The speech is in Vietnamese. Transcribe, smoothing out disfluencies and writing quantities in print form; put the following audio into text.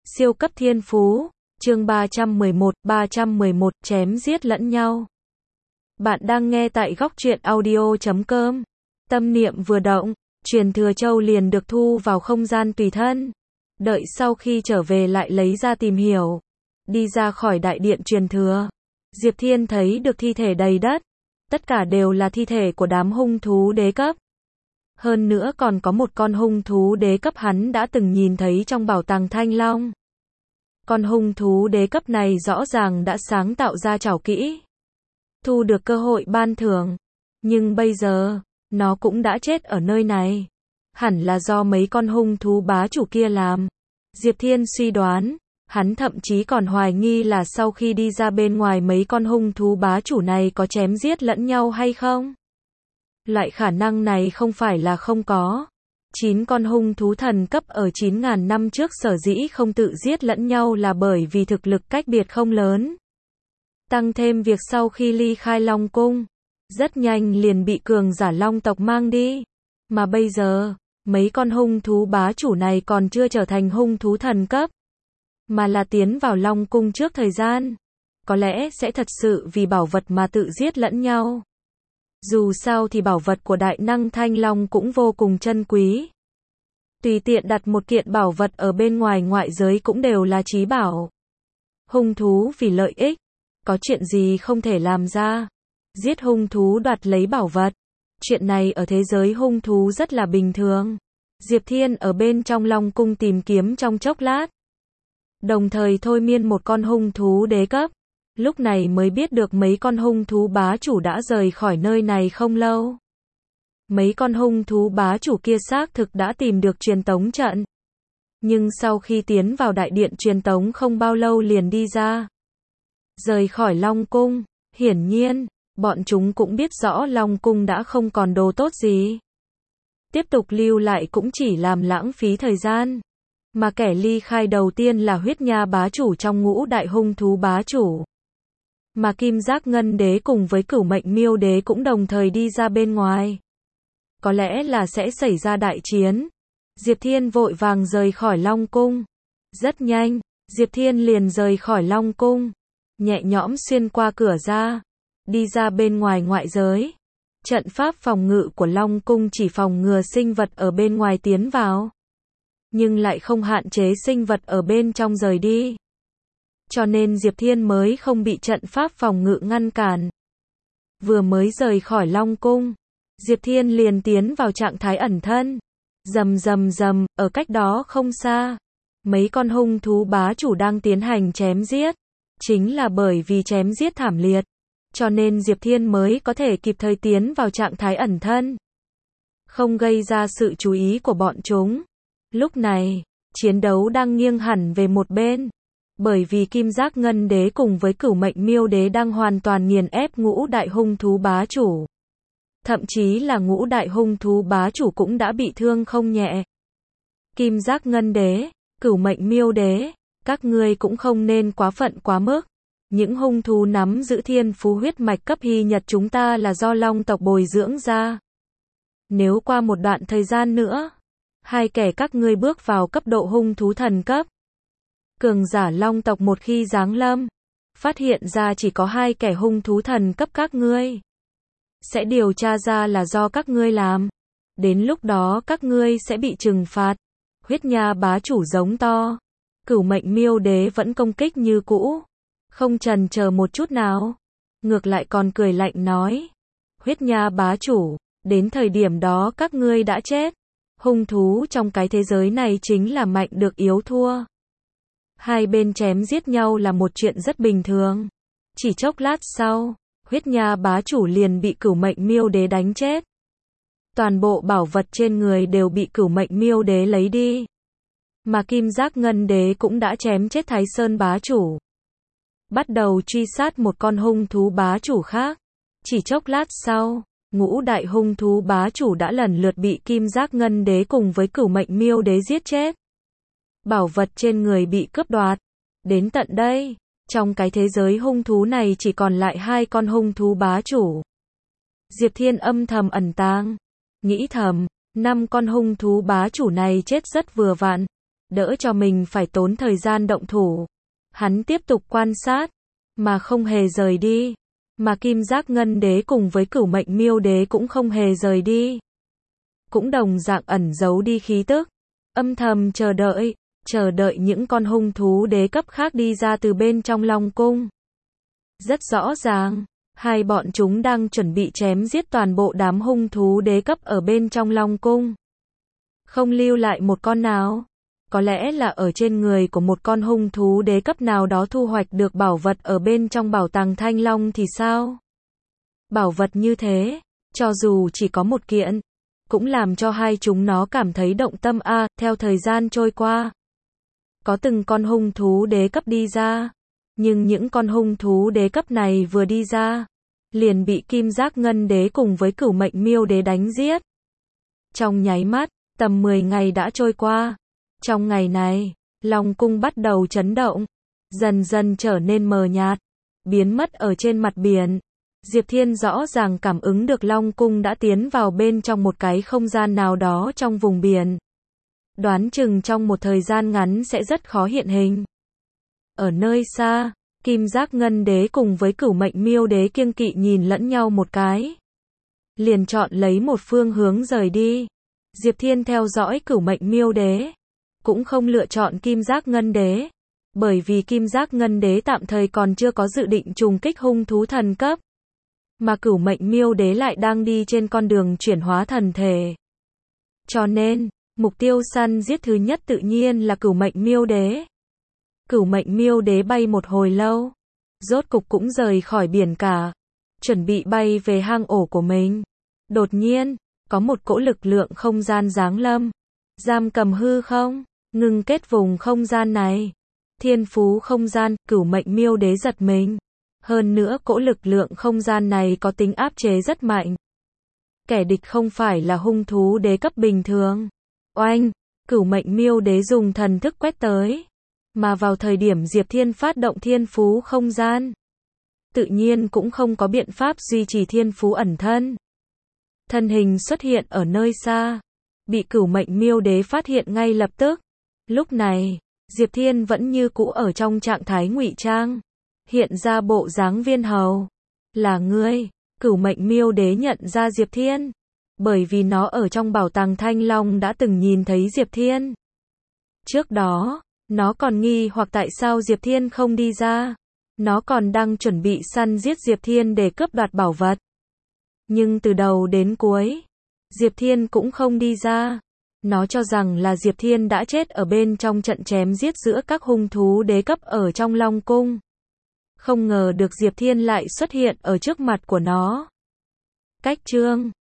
Siêu cấp thiên phú, chương 311, chém giết lẫn nhau. Bạn đang nghe tại góc truyện audio.com. Tâm niệm vừa động, truyền thừa châu liền được thu vào không gian tùy thân. Đợi sau khi trở về lại lấy ra tìm hiểu. Đi ra khỏi đại điện truyền thừa. Diệp Thiên thấy được thi thể đầy đất. Tất cả đều là thi thể của đám hung thú đế cấp. Hơn nữa còn có một con hung thú đế cấp hắn đã từng nhìn thấy trong bảo tàng Thanh Long. Con hung thú đế cấp này rõ ràng đã sáng tạo ra trảo kỹ. Thu được cơ hội ban thưởng. Nhưng bây giờ, nó cũng đã chết ở nơi này. Hẳn là do mấy con hung thú bá chủ kia làm. Diệp Thiên suy đoán, hắn thậm chí còn hoài nghi là sau khi đi ra bên ngoài mấy con hung thú bá chủ này có chém giết lẫn nhau hay không. Loại khả năng này không phải là không có. 9 con hung thú thần cấp ở 9.000 năm trước sở dĩ không tự giết lẫn nhau là bởi vì thực lực cách biệt không lớn. Tăng thêm việc sau khi ly khai Long Cung, rất nhanh liền bị cường giả Long tộc mang đi. Mà bây giờ, mấy con hung thú bá chủ này còn chưa trở thành hung thú thần cấp, mà là tiến vào Long Cung trước thời gian. Có lẽ sẽ thật sự vì bảo vật mà tự giết lẫn nhau. Dù sao thì bảo vật của đại năng Thanh Long cũng vô cùng chân quý. Tùy tiện đặt một kiện bảo vật ở bên ngoài ngoại giới cũng đều là chí bảo. Hung thú vì lợi ích, có chuyện gì không thể làm ra. Giết hung thú đoạt lấy bảo vật. Chuyện này ở thế giới hung thú rất là bình thường. Diệp Thiên ở bên trong Long Cung tìm kiếm trong chốc lát. Đồng thời thôi miên một con hung thú đế cấp. Lúc này mới biết được mấy con hung thú bá chủ đã rời khỏi nơi này không lâu. Mấy con hung thú bá chủ kia xác thực đã tìm được truyền tống trận. Nhưng sau khi tiến vào đại điện truyền tống không bao lâu liền đi ra. Rời khỏi Long Cung, hiển nhiên, bọn chúng cũng biết rõ Long Cung đã không còn đồ tốt gì. Tiếp tục lưu lại cũng chỉ làm lãng phí thời gian. Mà kẻ ly khai đầu tiên là Huyết Nha bá chủ trong ngũ đại hung thú bá chủ. Mà Kim Giác Ngân Đế cùng với Cửu Mệnh Miêu Đế cũng đồng thời đi ra bên ngoài. Có lẽ là sẽ xảy ra đại chiến. Diệp Thiên vội vàng rời khỏi Long Cung. Rất nhanh, Diệp Thiên liền rời khỏi Long Cung. Nhẹ nhõm xuyên qua cửa ra. Đi ra bên ngoài ngoại giới. Trận pháp phòng ngự của Long Cung chỉ phòng ngừa sinh vật ở bên ngoài tiến vào. Nhưng lại không hạn chế sinh vật ở bên trong rời đi. Cho nên Diệp Thiên mới không bị trận pháp phòng ngự ngăn cản. Vừa mới rời khỏi Long Cung, Diệp Thiên liền tiến vào trạng thái ẩn thân. Rầm rầm rầm, ở cách đó không xa, mấy con hung thú bá chủ đang tiến hành chém giết. Chính là bởi vì chém giết thảm liệt, cho nên Diệp Thiên mới có thể kịp thời tiến vào trạng thái ẩn thân. Không gây ra sự chú ý của bọn chúng. Lúc này, chiến đấu đang nghiêng hẳn về một bên. Bởi vì Kim Giác Ngân Đế cùng với Cửu Mệnh Miêu Đế đang hoàn toàn nghiền ép ngũ đại hung thú bá chủ. Thậm chí là ngũ đại hung thú bá chủ cũng đã bị thương không nhẹ. Kim Giác Ngân Đế, Cửu Mệnh Miêu Đế, các ngươi cũng không nên quá phận quá mức. Những hung thú nắm giữ thiên phú huyết mạch cấp hy nhật chúng ta là do Long tộc bồi dưỡng ra. Nếu qua một đoạn thời gian nữa, hai kẻ các ngươi bước vào cấp độ hung thú thần cấp, cường giả Long tộc một khi giáng lâm, phát hiện ra chỉ có hai kẻ hung thú thần cấp các ngươi, sẽ điều tra ra là do các ngươi làm. Đến lúc đó các ngươi sẽ bị trừng phạt. Huyết Nha bá chủ giống to. Cửu Mệnh Miêu Đế vẫn công kích như cũ, không chần chờ một chút nào, ngược lại còn cười lạnh nói: Huyết Nha bá chủ, đến thời điểm đó các ngươi đã chết. Hung thú trong cái thế giới này chính là mạnh được yếu thua. Hai bên chém giết nhau là một chuyện rất bình thường. Chỉ chốc lát sau, Huyết Nha bá chủ liền bị Cửu Mệnh Miêu Đế đánh chết. Toàn bộ bảo vật trên người đều bị Cửu Mệnh Miêu Đế lấy đi. Mà Kim Giác Ngân Đế cũng đã chém chết Thái Sơn bá chủ. Bắt đầu truy sát một con hung thú bá chủ khác. Chỉ chốc lát sau, ngũ đại hung thú bá chủ đã lần lượt bị Kim Giác Ngân Đế cùng với Cửu Mệnh Miêu Đế giết chết. Bảo vật trên người bị cướp đoạt. Đến tận đây, trong cái thế giới hung thú này chỉ còn lại hai con hung thú bá chủ. Diệp Thiên âm thầm ẩn tàng, nghĩ thầm, 5 con hung thú bá chủ này chết rất vừa vặn. đỡ cho mình phải tốn thời gian động thủ. Hắn tiếp tục quan sát, mà không hề rời đi. Mà Kim Giác Ngân Đế cùng với Cửu Mệnh Miêu Đế cũng không hề rời đi. Cũng đồng dạng ẩn giấu đi khí tức, âm thầm chờ đợi những con hung thú đế cấp khác đi ra từ bên trong Long Cung. Rất rõ ràng, hai bọn chúng đang chuẩn bị chém giết toàn bộ đám hung thú đế cấp ở bên trong Long Cung. Không lưu lại một con nào. Có lẽ là ở trên người của một con hung thú đế cấp nào đó thu hoạch được bảo vật ở bên trong bảo tàng Thanh Long thì sao? Bảo vật như thế, cho dù chỉ có một kiện, cũng làm cho hai chúng nó cảm thấy động tâm theo thời gian trôi qua. Có từng con hung thú đế cấp đi ra, nhưng những con hung thú đế cấp này vừa đi ra, liền bị Kim Giác Ngân Đế cùng với Cửu Mệnh Miêu Đế đánh giết. Trong nháy mắt, tầm 10 ngày đã trôi qua. Trong ngày này, Long Cung bắt đầu chấn động, dần dần trở nên mờ nhạt, biến mất ở trên mặt biển. Diệp Thiên rõ ràng cảm ứng được Long Cung đã tiến vào bên trong một cái không gian nào đó trong vùng biển. Đoán chừng trong một thời gian ngắn sẽ rất khó hiện hình. Ở nơi xa, Kim Giác Ngân Đế cùng với Cửu Mệnh Miêu Đế kiêng kỵ nhìn lẫn nhau một cái, liền chọn lấy một phương hướng rời đi. Diệp Thiên theo dõi Cửu Mệnh Miêu Đế, cũng không lựa chọn Kim Giác Ngân Đế, bởi vì Kim Giác Ngân Đế tạm thời còn chưa có dự định trùng kích hung thú thần cấp, mà Cửu Mệnh Miêu Đế lại đang đi trên con đường chuyển hóa thần thể. Cho nên, mục tiêu săn giết thứ nhất tự nhiên là Cửu Mệnh Miêu Đế. Cửu Mệnh Miêu Đế bay một hồi lâu, rốt cục cũng rời khỏi biển cả, chuẩn bị bay về hang ổ của mình. Đột nhiên, có một cỗ lực lượng không gian giáng lâm, giam cầm hư không, ngừng kết vùng không gian này. Thiên phú không gian, Cửu Mệnh Miêu Đế giật mình. Hơn nữa cỗ lực lượng không gian này có tính áp chế rất mạnh. Kẻ địch không phải là hung thú đế cấp bình thường. Oanh, Cửu Mệnh Miêu Đế dùng thần thức quét tới. Mà vào thời điểm Diệp Thiên phát động thiên phú không gian, tự nhiên cũng không có biện pháp duy trì thiên phú ẩn thân. Thân hình xuất hiện ở nơi xa, bị Cửu Mệnh Miêu Đế phát hiện ngay lập tức. Lúc này, Diệp Thiên vẫn như cũ ở trong trạng thái ngụy trang, hiện ra bộ dáng viên hầu. Là ngươi? Cửu Mệnh Miêu Đế nhận ra Diệp Thiên, bởi vì nó ở trong bảo tàng Thanh Long đã từng nhìn thấy Diệp Thiên. Trước đó, nó còn nghi hoặc tại sao Diệp Thiên không đi ra. Nó còn đang chuẩn bị săn giết Diệp Thiên để cướp đoạt bảo vật. Nhưng từ đầu đến cuối, Diệp Thiên cũng không đi ra. Nó cho rằng là Diệp Thiên đã chết ở bên trong trận chém giết giữa các hung thú đế cấp ở trong Long Cung. Không ngờ được Diệp Thiên lại xuất hiện ở trước mặt của nó. Cách chương